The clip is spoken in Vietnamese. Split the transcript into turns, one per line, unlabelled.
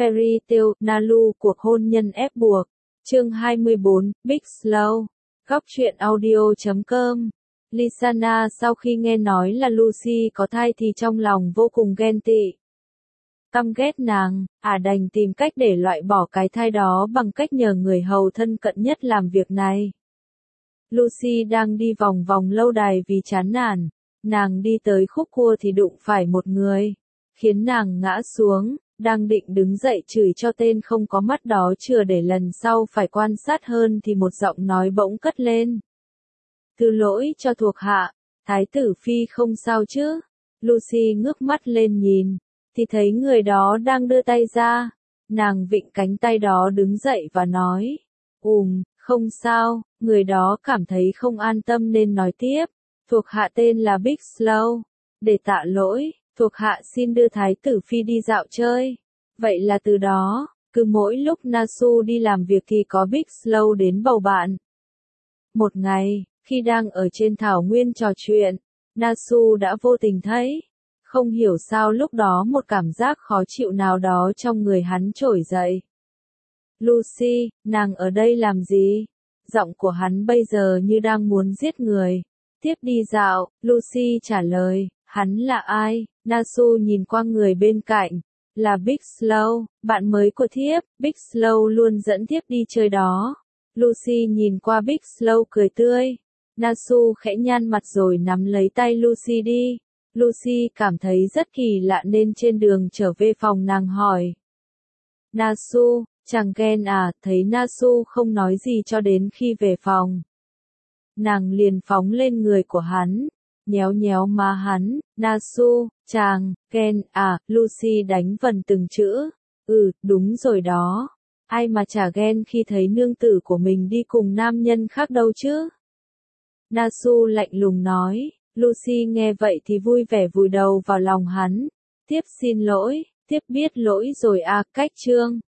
Fairy Tail, Nalu, cuộc hôn nhân ép buộc. Chương 24, Big Slow. Góc truyện audio.com. Lysana sau khi nghe nói là Lucy có thai thì trong lòng vô cùng ghen tị. Căm ghét nàng, đành tìm cách để loại bỏ cái thai đó bằng cách nhờ người hầu thân cận nhất làm việc này. Lucy đang đi vòng vòng lâu đài vì chán nản, nàng đi tới khúc cua thì đụng phải một người, khiến nàng ngã xuống, đang định đứng dậy chửi cho tên không có mắt đó chừa để lần sau phải quan sát hơn thì một giọng nói bỗng cất lên. Thứ lỗi cho thuộc hạ, Thái tử Phi không sao chứ? Lucy ngước mắt lên nhìn, thì thấy người đó đang đưa tay ra, nàng vịn cánh tay đó đứng dậy và nói, không sao, người đó cảm thấy không an tâm nên nói tiếp, thuộc hạ tên là Big Slow, để tạ lỗi, thuộc hạ xin đưa Thái tử Phi đi dạo chơi. Vậy là từ đó, cứ mỗi lúc Nasu đi làm việc thì có Big Slow đến bầu bạn. Một ngày, khi đang ở trên thảo nguyên trò chuyện, Nasu đã vô tình thấy, không hiểu sao lúc đó một cảm giác khó chịu nào đó trong người hắn trỗi dậy. Lucy, nàng ở đây làm gì? Giọng của hắn bây giờ như đang muốn giết người. Tiếp đi dạo, Lucy trả lời, hắn là ai? Nasu nhìn qua người bên cạnh, là Big Slow, bạn mới của thiếp, Big Slow luôn dẫn thiếp đi chơi đó. Lucy nhìn qua Big Slow cười tươi. Nasu khẽ nhăn mặt rồi nắm lấy tay Lucy đi. Lucy cảm thấy rất kỳ lạ nên trên đường trở về phòng nàng hỏi. Nasu, chàng ghen à? Thấy Nasu không nói gì cho đến khi về phòng. Nàng liền phóng lên người của hắn, nhéo nhéo má hắn. Nasu, chàng, ghen à? Lucy đánh vần từng chữ. Đúng rồi đó. Ai mà chả ghen khi thấy nương tử của mình đi cùng nam nhân khác đâu chứ? Nasu lạnh lùng nói. Lucy nghe vậy thì vui vẻ vùi đầu vào lòng hắn. Tiếp xin lỗi, tiếp biết lỗi rồi à? Cách chương